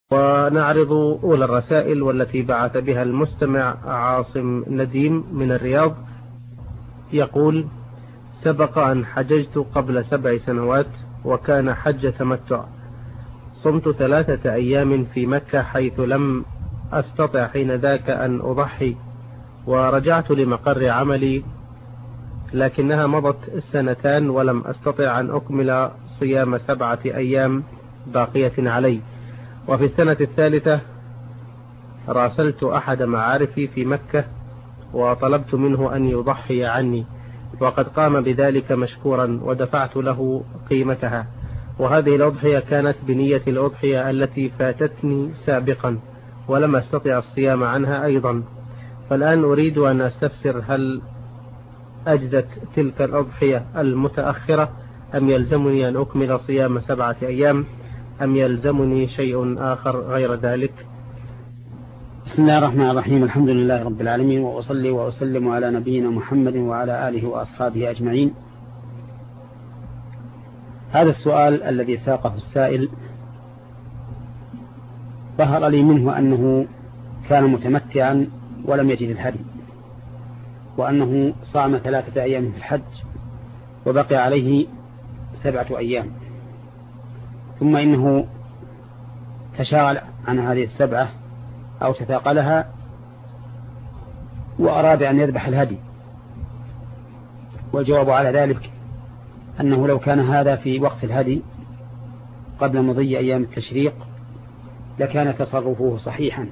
ونعرض أولى الرسائل والتي بعث بها المستمع عاصم نديم من الرياض. يقول: سبق أن حججت قبل 7 سنوات، وكان حج تمتع. صمت 3 أيام في مكة حيث لم أستطع حين ذاك أن أضحي، ورجعت لمقر عملي، لكنها مضت 2 ولم أستطع أن أكمل صيام 7 أيام باقية علي. وفي السنة الثالثة راسلت أحد معارفي في مكة وطلبت منه أن يضحي عني، وقد قام بذلك مشكورا ودفعت له قيمتها. وهذه الأضحية كانت بنية الأضحية التي فاتتني سابقا، ولم أستطع الصيام عنها أيضا. فالآن أريد أن أستفسر، هل أجزت تلك الأضحية المتأخرة أم يلزمني أن أكمل صيام 7 أيام، أم يلزمني شيء آخر غير ذلك؟ بسم الله الرحمن الرحيم. الحمد لله رب العالمين، وأصلي وأسلم على نبينا محمد وعلى آله وأصحابه أجمعين. هذا السؤال الذي ساقه السائل ظهر لي منه أنه كان متمتعا ولم يجد الهدي، وأنه صام 3 أيام في الحج وبقي عليه 7 أيام، ثم إنه تشاغل عن هذه 7 أو تثاقلها وأراد أن يذبح الهدي. والجواب على ذلك أنه لو كان هذا في وقت الهدي قبل مضي أيام التشريق لكان تصرفه صحيحا،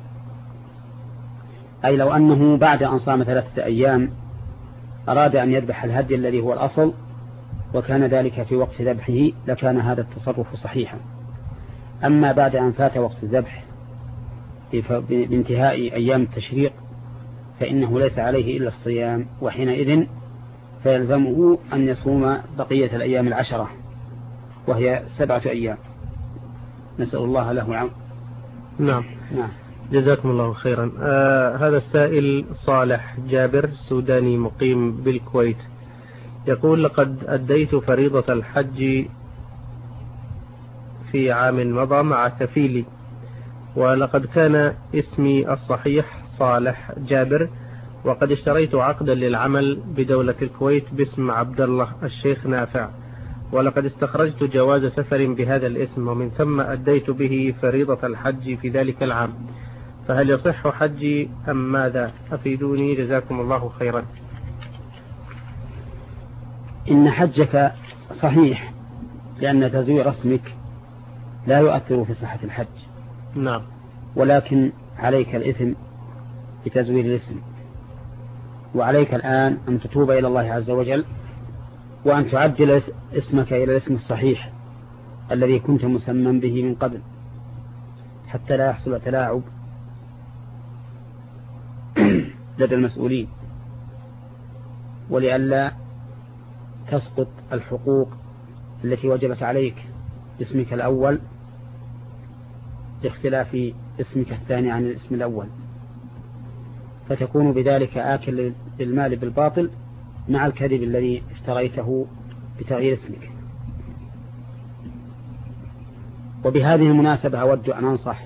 أي لو أنه بعد أن صام 3 أيام أراد أن يذبح الهدي الذي هو الأصل وكان ذلك في وقت ذبحه لكان هذا التصرف صحيحا. أما بعد أن فات وقت الذبح بانتهاء أيام التشريق فإنه ليس عليه إلا الصيام، وحينئذ فيلزمه أن يصوم بقية الأيام 10 وهي 7 أيام. نسأل الله له العون. نعم. جزاكم الله خيرا. هذا السائل صالح جابر سوداني مقيم بالكويت، يقول: لقد أديت فريضة الحج في عام مضى مع كفيلي، ولقد كان اسمي الصحيح صالح جابر، وقد اشتريت عقدا للعمل بدولة الكويت باسم عبد الله الشيخ نافع، ولقد استخرجت جواز سفر بهذا الاسم، ومن ثم أديت به فريضة الحج في ذلك العام، فهل يصح حجي أم ماذا؟ أفيدوني جزاكم الله خيرا. إن حجك صحيح، لأن تزوير اسمك لا يؤثر في صحة الحج. نعم. ولكن عليك الإثم بتزوير الاسم، وعليك الآن أن تتوب إلى الله عز وجل وأن تعدل اسمك إلى الاسم الصحيح الذي كنت مسمى به من قبل، حتى لا يحصل تلاعب لدى المسؤولين، ولئلا تسقط الحقوق التي وجبت عليك باسمك الأول باختلاف اسمك الثاني عن الاسم الأول، فتكون بذلك آكل للمال بالباطل مع الكذب الذي اشتريته بتغيير اسمك. وبهذه المناسبة أود أن أنصح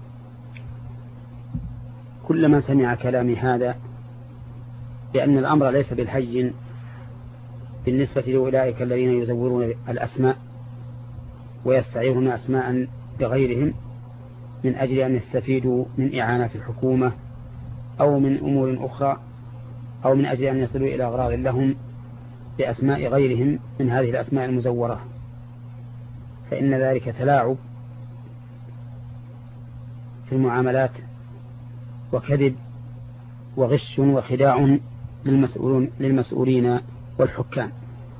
كل من سمع كلامي هذا بأن الأمر ليس بالهين بالنسبة لأولئك الذين يزورون الأسماء ويستعيرون أسماء بغيرهم من أجل أن يستفيدوا من إعانات الحكومة أو من أمور أخرى، أو من أجل أن يصلوا إلى أغراض لهم بأسماء غيرهم من هذه الأسماء المزورة، فإن ذلك تلاعب في المعاملات وكذب وغش وخداع للمسؤولين والحكام.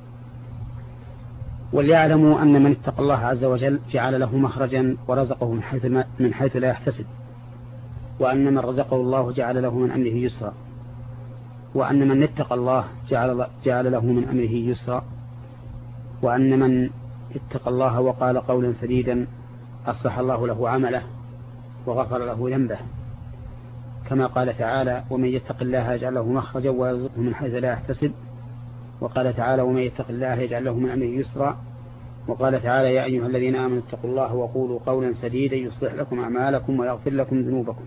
وليعلموا أن من اتقى الله عز وجل جعل له مخرجا ورزقه من حيث لا يحتسب، وأن من رزقه الله جعل له من أمره يسرا، وأن من اتقى الله جعل له من أمره يسرا، وأن من اتقى الله وقال قولا سديدا أصلح الله له عمله وغفر له ذنبه، كما قال تعالى: ومن يتق الله يجعل له مخرجا ويرزقه من حيث لا يحتسب، وقال تعالى: ومن يتق الله يجعل له من أمره يسرا وقال تعالى يا أيها الذين آمنوا اتقوا الله وقولوا قولا سديدا يصلح لكم أعمالكم ويغفر لكم ذنوبكم.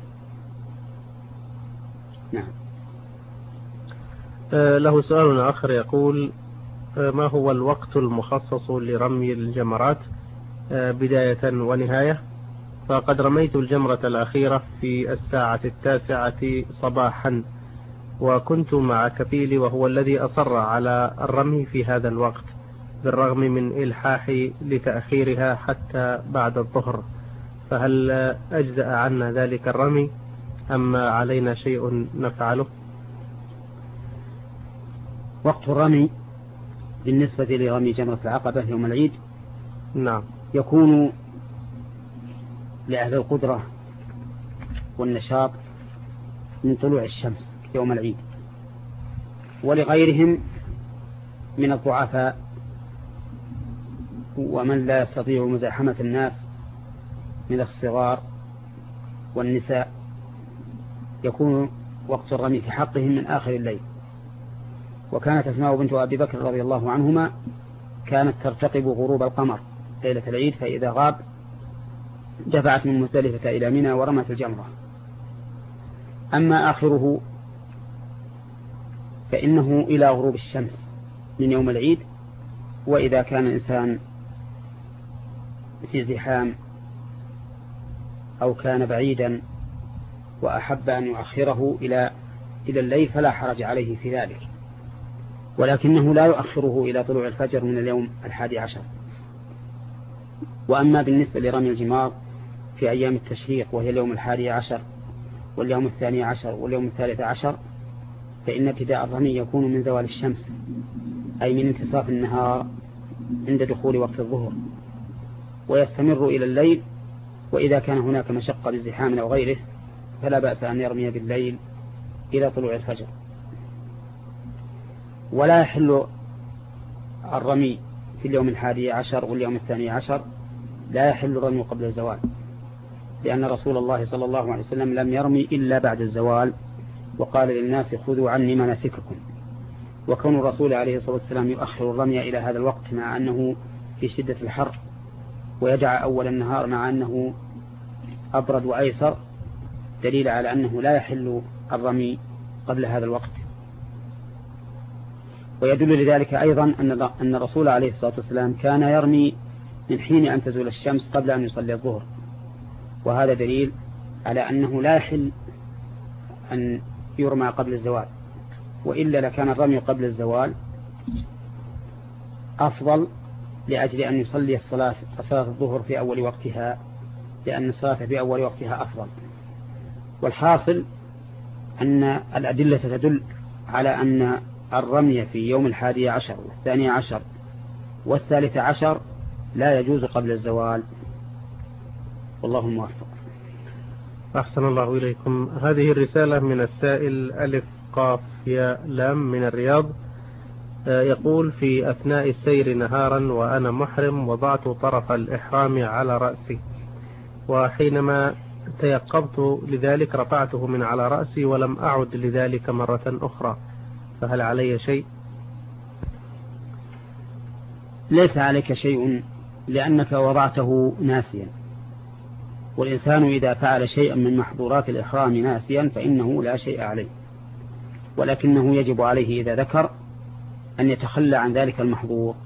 نعم. له سؤال آخر يقول ما هو الوقت المخصص لرمي الجمرات بداية ونهاية؟ فقد رميت الجمرة الأخيرة في 9:00 صباحا، وكنت مع كفيلي وهو الذي أصر على الرمي في هذا الوقت بالرغم من إلحاحي لتأخيرها حتى بعد الظهر، فهل أجزأ عنا ذلك الرمي أم علينا شيء نفعله؟ وقت الرمي بالنسبة لرمي جمرة العقبة يوم العيد نعم يكون لأهل القدرة والنشاط من طلوع الشمس يوم العيد، ولغيرهم من الضعفاء ومن لا يستطيع مزاحمة الناس من الصغار والنساء يكون وقت الرمي في حقهم من آخر الليل. وكانت أسماء بنت أبي بكر رضي الله عنهما كانت ترتقب غروب القمر ليلة العيد، فإذا غاب دفعت من مزدلفة إلى منى ورمت الجمرة. أما آخره فإنه إلى غروب الشمس من يوم العيد، وإذا كان الإنسان في زحام أو كان بعيدا وأحب أن يؤخره إلى الليل فلا حرج عليه في ذلك، ولكنه لا يؤخره إلى طلوع الفجر من اليوم 11. وأما بالنسبة لرمي الجمار في أيام التشريق وهي اليوم 11 واليوم 12 واليوم 13 فإن ابتداء الرمي يكون من زوال الشمس، أي من انتصاف النهار عند دخول وقت الظهر، ويستمر إلى الليل. وإذا كان هناك مشقة بالزحام أو غيره فلا بأس أن يرمي بالليل إلى طلوع الفجر. ولا يحل الرمي في اليوم 11 واليوم 12، لا يحل الرمي قبل الزوال، لأن رسول الله صلى الله عليه وسلم لم يرمي إلا بعد الزوال، وقال للناس خذوا عني مناسككم. وكون الرسول عليه الصلاة والسلام يؤخر الرمي إلى هذا الوقت مع أنه في شدة الحر، ويجعل أول النهار مع أنه أبرد وأيسر، دليل على أنه لا يحل الرمي قبل هذا الوقت. ويدل لذلك أيضا أن الرسول عليه الصلاة والسلام كان يرمي من حين أن تزول الشمس قبل أن يصلي الظهر، وهذا دليل على أنه لا يحل أن يرمى قبل الزوال، وإلا لكان الرمي قبل الزوال أفضل لأجل أن يصلي صلاة الظهر في أول وقتها، لأن الصلاة في أول وقتها أفضل. والحاصل أن الأدلة تدل على أن الرمي في يوم 11 و12 و13 لا يجوز قبل الزوال، والله الموفق. أحسن الله إليكم. هذه الرسالة من السائل ألف قاف يا لام من الرياض، يقول في أثناء السير نهارا وأنا محرم وضعت طرف الإحرام على رأسي، وحينما تيقظت لذلك رفعته من على رأسي ولم أعد لذلك مرة أخرى، فهل علي شيء؟ ليس عليك شيء، لأنك وضعته ناسيا، والإنسان إذا فعل شيئا من محظورات الإحرام ناسيا فإنه لا شيء عليه، ولكنه يجب عليه إذا ذكر أن يتخلى عن ذلك المحظور.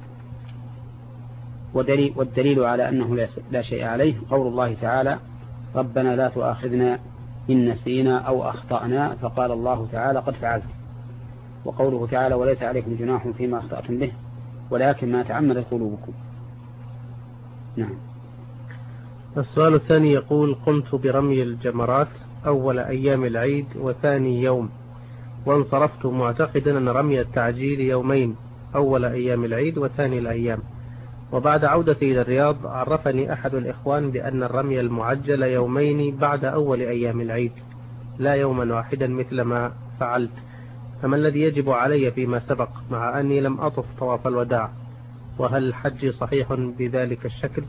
والدليل على أنه لا شيء عليه قول الله تعالى ربنا لا تؤاخذنا إن نسينا أو أخطأنا، فقال الله تعالى قد فعلت. وقوله تعالى وليس عليكم جناح فيما أخطأتم به ولكن ما تعمدت قلوبكم. نعم. السؤال الثاني يقول قمت برمي الجمرات أول أيام العيد وثاني يوم، وانصرفت معتقدا أن رمي التعجيل يومين، أول أيام العيد وثاني الأيام. وبعد عودتي إلى الرياض عرفني أحد الإخوان بأن الرمي المعجل يومين بعد أول أيام العيد لا يوما واحدا مثل ما فعلت، فما الذي يجب علي فيما سبق مع أني لم أطف طواف الوداع؟ وهل حجي صحيح بذلك الشكل؟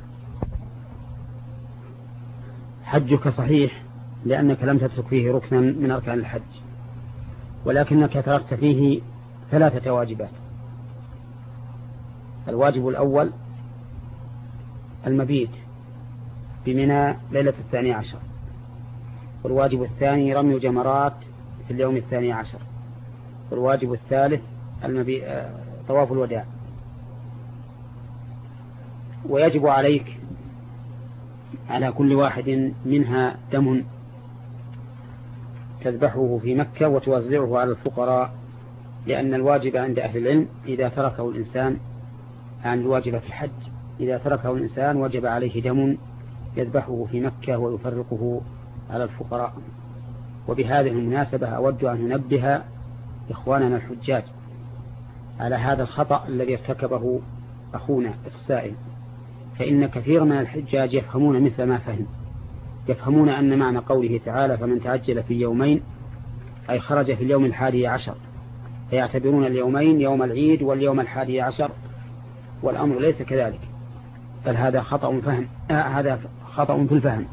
حجك صحيح لأنك لم تترك فيه ركنا من أركان الحج، ولكنك تركت فيه 3 واجبات. الواجب الأول المبيت بمنى ليلة 12، والواجب الثاني رمي جمرات في اليوم 12، والواجب الثالث طواف الوداع. ويجب عليك على كل واحد منها دم تذبحه في مكة وتوزعه على الفقراء، لأن الواجب عند أهل العلم إذا تركه الإنسان عن الواجب في الحج، إذا تركه الإنسان وجب عليه دم يذبحه في مكة ويفرقه على الفقراء. وبهذه المناسبة أود أن ننبه إخواننا الحجاج على هذا الخطأ الذي ارتكبه أخونا السائل، فإن كثير من الحجاج يفهمون مثل ما فهم، يفهمون أن معنى قوله تعالى فمن تعجل في يومين أي خرج في اليوم 11، فيعتبرون اليومين يوم العيد واليوم 11، والأمر ليس كذلك، بل هذا خطأ فهم، هذا خطأ في الفهم،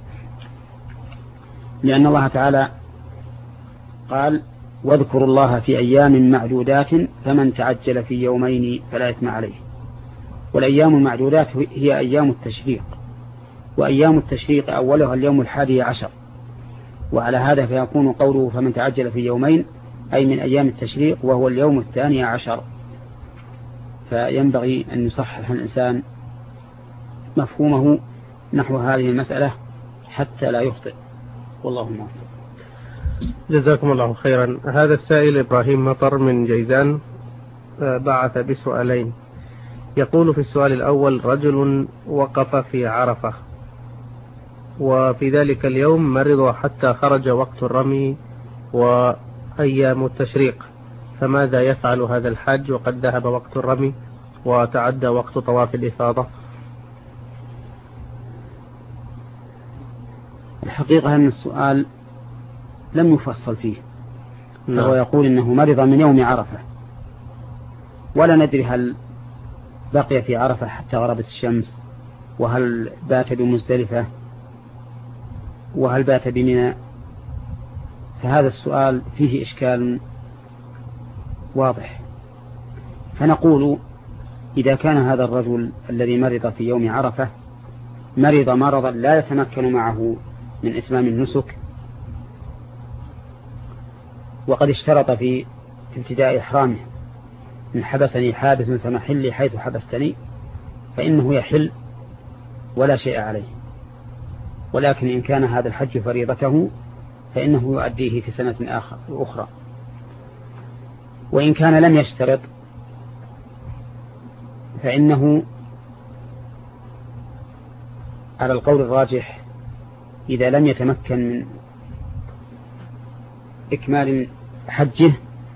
لأن الله تعالى قال واذكروا الله في أيام معدودات فمن تعجل في يومين فلا إثم عليه. والأيام المعدودات هي أيام التشريق، وأيام التشريق أولها اليوم 11، وعلى هذا فيكون قوله فمن تعجل في يومين أي من أيام التشريق وهو اليوم 12. فينبغي أن يصحح الإنسان مفهومه نحو هذه المسألة حتى لا يخطئ، والله موفق. جزاكم الله خيرا. هذا السائل إبراهيم مطر من جيزان بعث بسؤالين. يقول في السؤال الأول: رجل وقف في عرفة وفي ذلك اليوم مرض حتى خرج وقت الرمي وأيام التشريق، فماذا يفعل هذا الحاج وقد ذهب وقت الرمي وتعدى وقت طواف الإفاضة؟ الحقيقة أن السؤال لم يفصل فيه، فهو يقول إنه مرض من يوم عرفة، ولا ندري هل بقي في عرفة حتى غربت الشمس، وهل بات بمزدلفة، وهل بات بمنى. فهذا السؤال فيه إشكال واضح. فنقول إذا كان هذا الرجل الذي مرض في يوم عرفة مرض مرضا لا يتمكن معه من إتمام النسك، وقد اشترط في ابتداء إحرامه إن حبسني حابس فمحلي حيث حبستني، فإنه يحل ولا شيء عليه. ولكن إن كان هذا الحج فريضته فإنه يؤديه في سنة أخرى. وإن كان لم يشترط فإنه على القول الراجح إذا لم يتمكن من إكمال حجه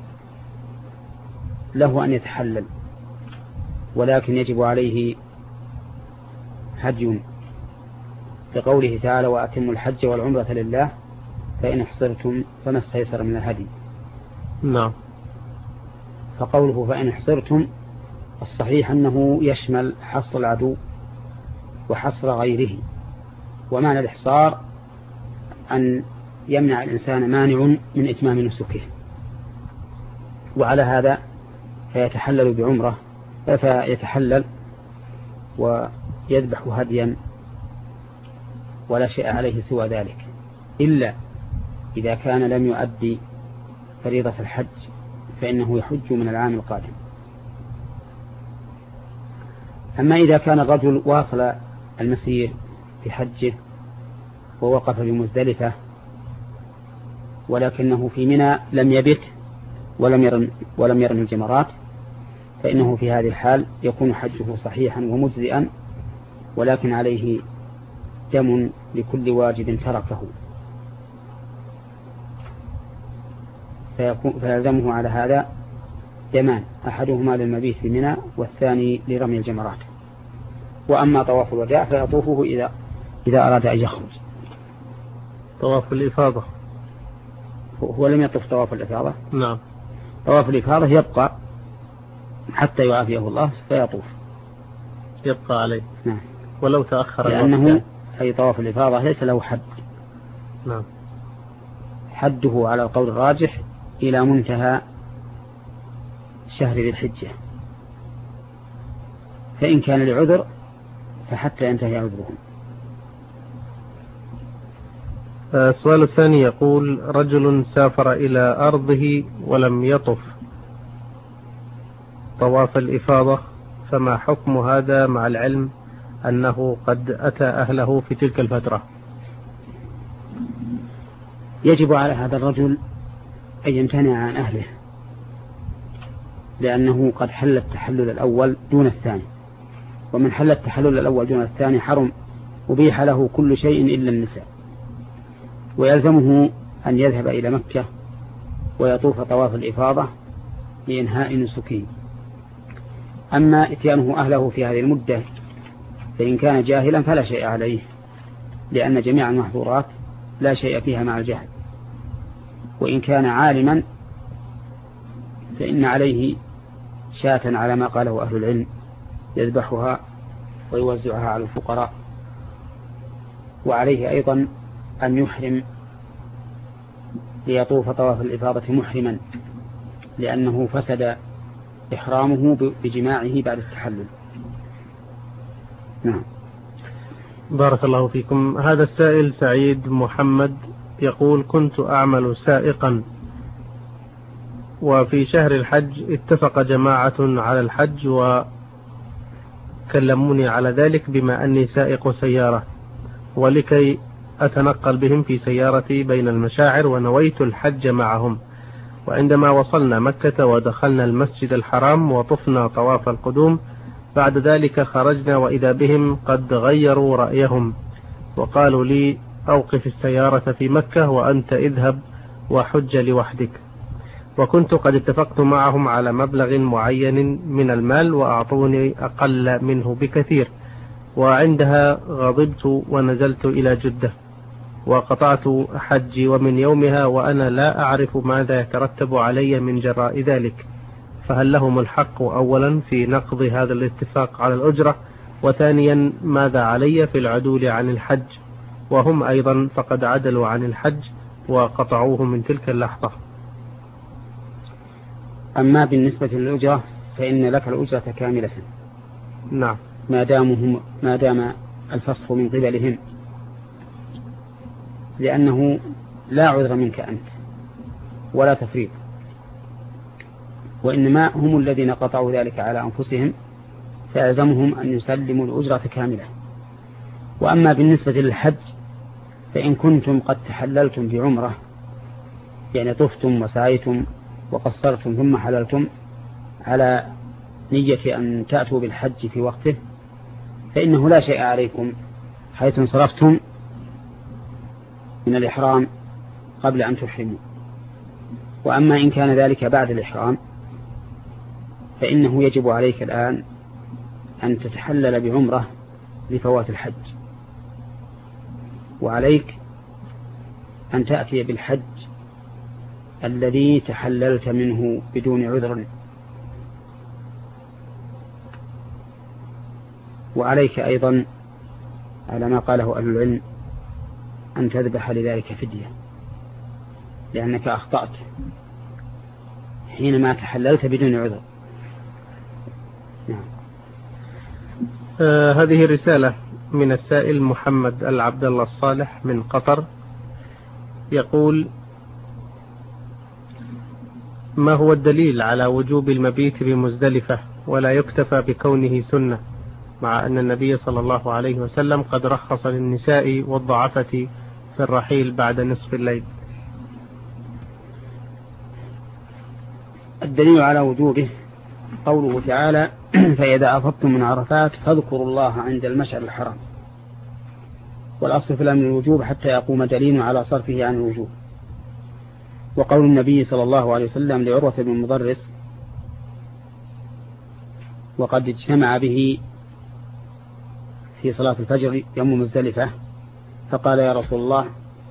له أن يتحلل، ولكن يجب عليه هدي، لقوله تعالى وأتموا الحج والعمرة لله فإن احصرتم فما استيسر من الهدي. نعم. فقوله فإن احصرتم الصحيح أنه يشمل حصر العدو وحصر غيره، ومعنى الإحصار أن يمنع الإنسان مانع من إتمام نسكه، وعلى هذا فيتحلل بعمرة، فيتحلل ويذبح هديا ولا شيء عليه سوى ذلك، إلا إذا كان لم يؤدي فريضة الحج فإنه يحج من العام القادم. أما إذا كان الرجل واصل المسير في حجه ووقف بمزدلفة ولكنه في منى لم يبت ولم يرم الجمرات، فإنه في هذه الحال يكون حجه صحيحا ومجزئا، ولكن عليه دم لكل واجب تركه، فيلزمه على هذا دمان، أحدهما للمبيت في منى والثاني لرمي الجمرات. وأما طواف الوداع فيطوفه إذا أراد أن يخرج. طواف الإفاضة هو لم يطوف طواف الإفاضة. نعم. طواف الإفاضة يبقى حتى يعافيه الله فيطوف، يبقى عليه. نعم. ولو تأخر لأنه أي طواف الإفاضة ليس له حد. نعم. حده على القول الراجح إلى منتهى شهر ذي الحجة، فإن كان لعذر فحتى ينتهي عذرهم. السؤال الثاني يقول: رجل سافر إلى أرضه ولم يطف طواف الإفاضة، فما حكم هذا مع العلم أنه قد أتى أهله في تلك الفترة؟ يجب على هذا الرجل أن يمتنع عن أهله، لأنه قد حل التحلل الأول دون الثاني، ومن حل التحلل الأول دون الثاني حرم، أبيح له كل شيء إلا النساء، ويلزمه أن يذهب إلى مكة ويطوف طواف الإفاضة لإنهاء نسكه. أما إتيانه أهله في هذه المدة فإن كان جاهلا فلا شيء عليه، لأن جميع المحظورات لا شيء فيها مع الجهل، وإن كان عالما فإن عليه شاة على ما قاله أهل العلم يذبحها ويوزعها على الفقراء، وعليه أيضا أن يحرم ليطوف طواف الإفاضة محرما، لأنه فسد إحرامه بجماعه بعد التحلل. نعم. بارك الله فيكم. هذا السائل سعيد محمد يقول: كنت أعمل سائقا، وفي شهر الحج اتفق جماعة على الحج وكلموني على ذلك بما أني سائق سيارة، ولكي أتنقل بهم في سيارتي بين المشاعر، ونويت الحج معهم. وعندما وصلنا مكة ودخلنا المسجد الحرام وطفنا طواف القدوم، بعد ذلك خرجنا وإذا بهم قد غيروا رأيهم وقالوا لي: أوقف السيارة في مكة وأنت اذهب وحج لوحدك. وكنت قد اتفقت معهم على مبلغ معين من المال وأعطوني أقل منه بكثير، وعندها غضبت ونزلت إلى جدة وقطعت حجي، ومن يومها وأنا لا أعرف ماذا يترتب علي من جراء ذلك، فهل لهم الحق أولا في نقض هذا الاتفاق على الأجرة؟ وثانيا ماذا علي في العدول عن الحج؟ وهم أيضا فقد عدلوا عن الحج وقطعوه من تلك اللحظة. أما بالنسبة للأجرة فإن لك الأجرة كاملة. نعم. ما دام الفسخ من قبلهم، لأنه لا عذر منك أنت ولا تفريط، وإنما هم الذين قطعوا ذلك على أنفسهم، فيلزمهم أن يسلموا الأجرة كاملة. وأما بالنسبة للحج فإن كنتم قد تحللتم بعمرة، يعني طفتم وسعيتم وقصرتم ثم حللتم على نية أن تأتوا بالحج في وقته، فإنه لا شيء عليكم حيث انصرفتم من الإحرام قبل أن تحرموا. وأما إن كان ذلك بعد الإحرام فإنه يجب عليك الآن أن تتحلل بعمرة لفوات الحج، وعليك أن تأتي بالحج الذي تحللت منه بدون عذر، وعليك أيضا على ما قاله أهل العلم أن تذبح لذلك فدية، لأنك أخطأت حينما تحللت بدون عذر. نعم. هذه رسالة من السائل محمد العبد الله الصالح من قطر، يقول: ما هو الدليل على وجوب المبيت بمزدلفة ولا يكتفى بكونه سنة، مع أن النبي صلى الله عليه وسلم قد رخص للنساء والضعفة في الرحيل بعد نصف الليل؟ الدليل على وجوبه قوله تعالى: فإذا أفضتم من عرفات فاذكروا الله عند المشعر الحرام. والأصل في الأمر الوجوب حتى يقوم دليل على صرفه عن الوجوب. وقول النبي صلى الله عليه وسلم لعروة بن مضرس وقد اجتمع به في صلاة الفجر يوم مزدلفة، فقال: يا رسول الله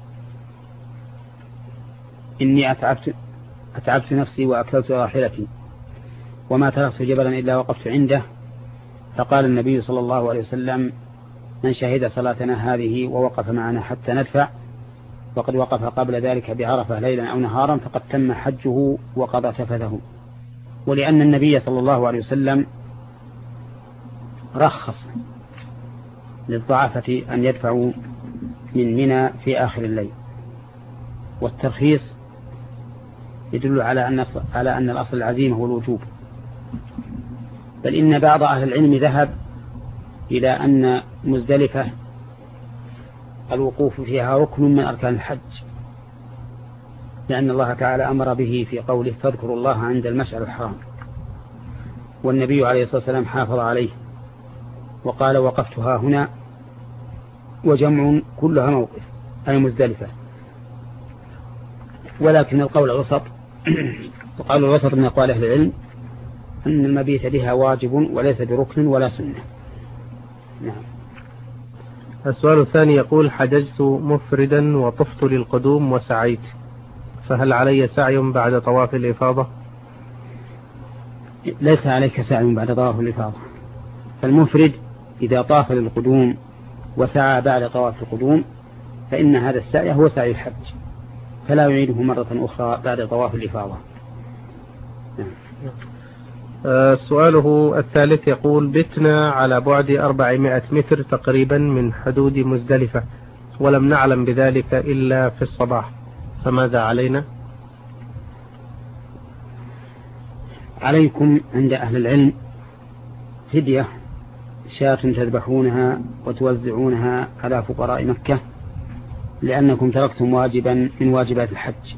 إني أتعبت نفسي وأكلت راحلتي وما تركت جبلا إلا وقفت عنده. فقال النبي صلى الله عليه وسلم: من شهد صلاتنا هذه ووقف معنا حتى ندفع وقد وقف قبل ذلك بعرفة ليلا أو نهارا فقد تم حجه وقضى تفثه. ولأن النبي صلى الله عليه وسلم رخص للضعفة أن يدفعوا من منى في آخر الليل. والترخيص يدل على أن الأصل العزيمة هو الوجوب، بل إن بعض أهل العلم ذهب إلى أن مزدلفة الوقوف فيها ركن من أركان الحج، لأن الله تعالى أمر به في قوله فاذكروا الله عند المشعر الحرام، والنبي عليه الصلاة والسلام حافظ عليه وقال وقفتها هنا، وجمع كلها موقف أي مزدلفة. ولكن القول الوسط وقال الوسط من أقوال أهل العلم أن المبيت بها واجب وليس بركن ولا سنة. نعم. السؤال الثاني يقول حججت مفردا وطفت للقدوم وسعيت، فهل علي سعي بعد طواف الإفاضة؟ ليس عليك سعي بعد طواف الإفاضة، فالمفرد إذا طاف للقدوم وسعى بعد طواف القدوم فإن هذا السعي هو سعي الحج، فلا يعيده مرة أخرى بعد طواف الإفاضة. سؤاله الثالث يقول بتنا على بعد 400 متر تقريبا من حدود مزدلفة، ولم نعلم بذلك إلا في الصباح، فماذا علينا؟ عليكم عند أهل العلم فدية، شاة تذبحونها وتوزعونها على فقراء مكة، لأنكم تركتم واجبا من واجبات الحج.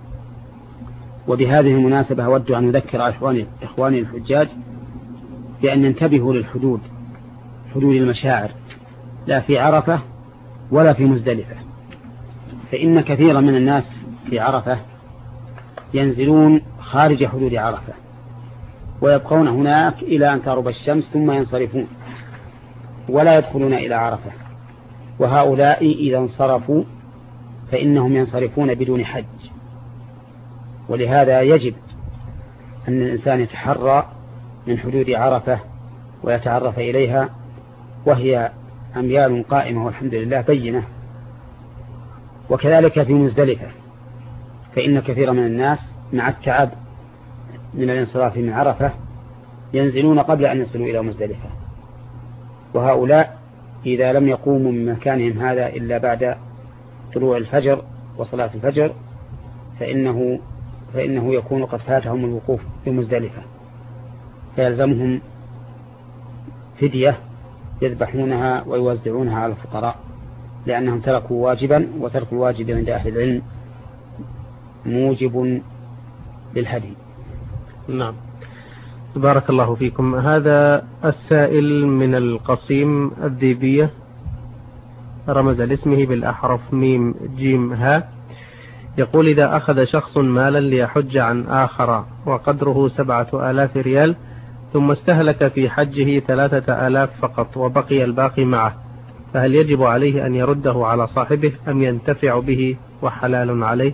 وبهذه المناسبة أود أن أذكر إخواني الحجاج بأن ينتبهوا للحدود، حدود المشاعر، لا في عرفة ولا في مزدلفة، فإن كثيرا من الناس في عرفة ينزلون خارج حدود عرفة ويبقون هناك إلى أن تغرب الشمس ثم ينصرفون ولا يدخلون إلى عرفة، وهؤلاء إذا انصرفوا فإنهم ينصرفون بدون حج. ولهذا يجب أن الإنسان يتحرى من حدود عرفة ويتعرف إليها، وهي أميال قائمة والحمد لله بينة. وكذلك في مزدلفة، فإن كثير من الناس مع التعب من الانصراف من عرفة ينزلون قبل أن يصلوا إلى مزدلفة، وهؤلاء إذا لم يقوموا من مكانهم هذا إلا بعد طلوع الفجر وصلاة الفجر فإنه يكون قد فاتهم الوقوف في مزدلفة، فيلزمهم فدية يذبحونها ويوزعونها على الفقراء، لأنهم تركوا واجبا، وترك الواجب عند أهل العلم موجب للهدي. نعم. بارك الله فيكم. هذا السائل من القصيم الذيبية رمز لاسمه بالأحرف ميم جيم ها، يقول إذا أخذ شخص مالا ليحج عن آخر وقدره 7,000 ريال، ثم استهلك في حجه 3,000 فقط وبقي الباقي معه، فهل يجب عليه أن يرده على صاحبه أم ينتفع به وحلال عليه؟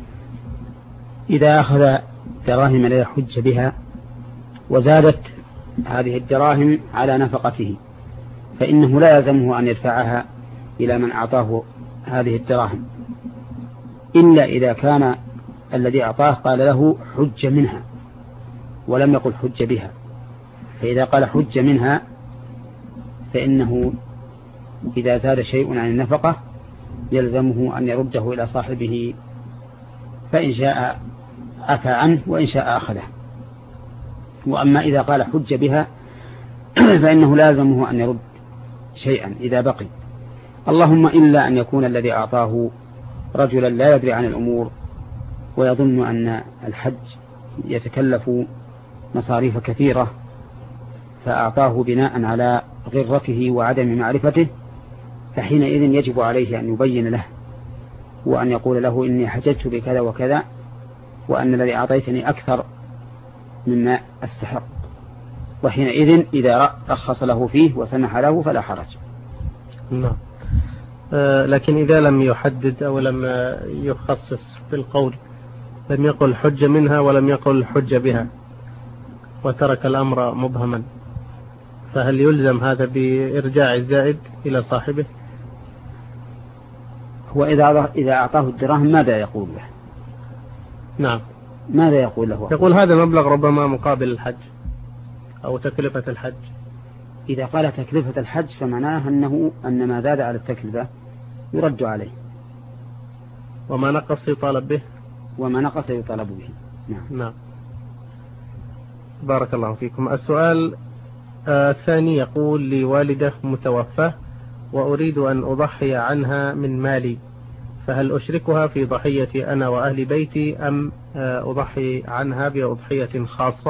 إذا أخذ دراهم ليحج بها وزادت هذه الدراهم على نفقته فإنه لا يلزمه أن يدفعها إلى من أعطاه هذه الدراهم، إلا إذا كان الذي أعطاه قال له حج منها ولم يقل حج بها. فإذا قال حج منها فإنه إذا زاد شيء عن النفقة يلزمه أن يرده إلى صاحبه، فإن شاء عفى عنه وإن شاء أخذه. وأما إذا قال حج بها فإنه لازمه أن يرد شيئا إذا بقي، اللهم إلا أن يكون الذي أعطاه رجلا لا يدري عن الأمور ويظن أن الحج يتكلف مصاريف كثيرة فأعطاه بناء على غرته وعدم معرفته، فحينئذ يجب عليه أن يبين له وأن يقول له إني حججت بكذا وكذا، وأن الذي أعطيتني أكثر مما استحق، وحينئذ إذا رخص له فيه وسمح له فلا حرج. نعم. لكن إذا لم يحدد أو لم يخصص في القول، لم يقل حج منها ولم يقل حج بها وترك الأمر مبهما، فهل يلزم هذا بإرجاع الزائد إلى صاحبه؟ هو إذا أعطاه الدراهم ماذا يقول له؟ نعم. ماذا يقول له؟ يقول هذا مبلغ ربما مقابل الحج أو تكلفة الحج. إذا قال تكلفة الحج فمعناه أن ما زاد على التكلفة يرد عليه، وما نقص يطالب به، وما نقص يطالب به. نعم. بارك الله فيكم. السؤال الثاني يقول: لي والدة متوفاة وأريد أن أضحي عنها من مالي، فهل أشركها في ضحيتي أنا وأهل بيتي أم أضحي عنها بأضحية خاصة؟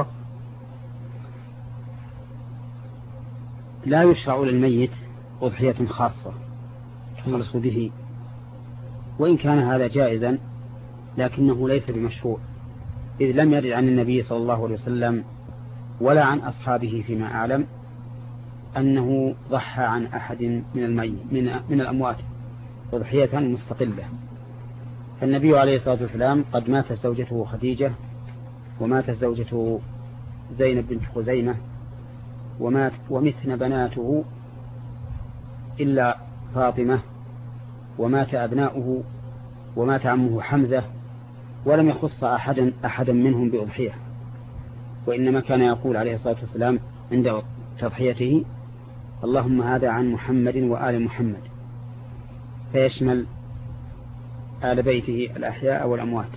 لا يشرع للميت أضحية خاصة تخص به، وإن كان هذا جائزا لكنه ليس بمشروع، إذ لم يرد عن النبي صلى الله عليه وسلم ولا عن أصحابه فيما أعلم أنه ضحى عن أحد من الأموات تضحية مستقلة. فالنبي عليه الصلاة والسلام قد ماتت زوجته خديجة، وماتت زوجته زينب بنت خزيمة، ومتن بناته إلا فاطمة، ومات أبناؤه، ومات عمه حمزة، ولم يخص أحدا منهم بأضحية، وإنما كان يقول عليه الصلاة والسلام عند تضحيته: اللهم هذا عن محمد وآل محمد، فيشمل آل بيته الأحياء والأموات.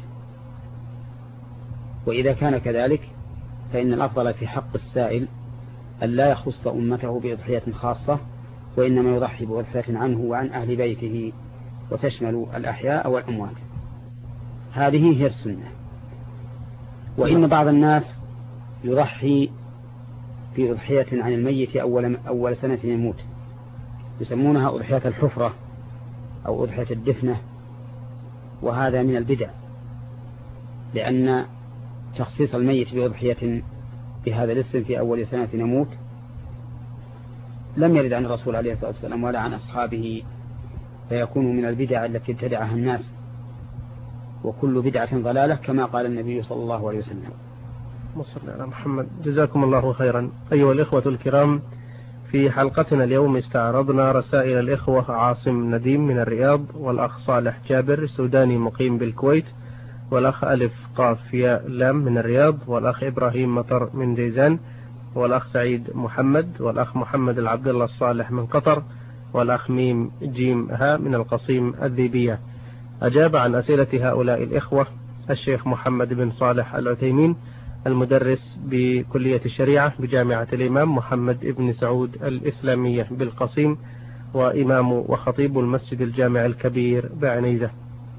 وإذا كان كذلك فإن الأفضل في حق السائل أن لا يخص أمته بأضحية خاصة، وإنما يضحي بأضحية عنه وعن أهل بيته وتشمل الأحياء والأموات. هذه هي السنة. وإن بعض الناس يضحي في أضحية عن الميت أول سنة يموت، يسمونها أضحية الحفرة أو أضحية الدفنة، وهذا من البدع، لأن تخصيص الميت بأضحية بهذا الاسم في أول سنة يموت لم يرد عن الرسول عليه الصلاة والسلام ولا عن أصحابه، فيكون من البدع التي ابتدعها الناس، وكل بدعة ضلالة كما قال النبي صلى الله عليه وسلم. وصلى على محمد. جزاكم الله خيرا. أيها الإخوة الكرام، في حلقتنا اليوم استعرضنا رسائل الإخوة عاصم نديم من الرياض، والأخ صالح جابر سوداني مقيم بالكويت، والأخ ألف قاف ياء لام من الرياض، والأخ إبراهيم مطر من جيزان، والأخ سعيد محمد، والأخ محمد العبد الله الصالح من قطر، والأخ ميم جيم ها من القصيم الذيبية. أجاب عن أسئلة هؤلاء الإخوة الشيخ محمد بن صالح العثيمين، المدرس بكلية الشريعة بجامعة الإمام محمد بن سعود الإسلامية بالقصيم، وإمام وخطيب المسجد الجامع الكبير بعنيزة.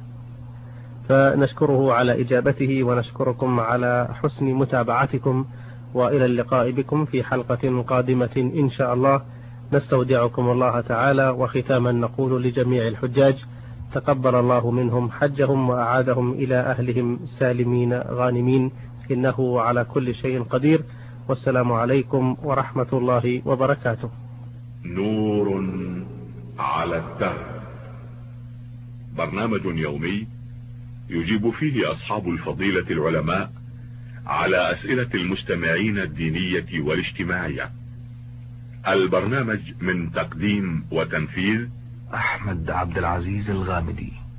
فنشكره على إجابته، ونشكركم على حسن متابعتكم، وإلى اللقاء بكم في حلقة قادمة إن شاء الله. نستودعكم الله تعالى، وختاما نقول لجميع الحجاج: تقبل الله منهم حجهم وأعادهم إلى أهلهم سالمين غانمين، إنه على كل شيء قدير. والسلام عليكم ورحمة الله وبركاته. نور على الدرب، برنامج يومي يجيب فيه أصحاب الفضيلة العلماء على أسئلة المستمعين الدينية والاجتماعية. البرنامج من تقديم وتنفيذ أحمد عبد العزيز الغامدي.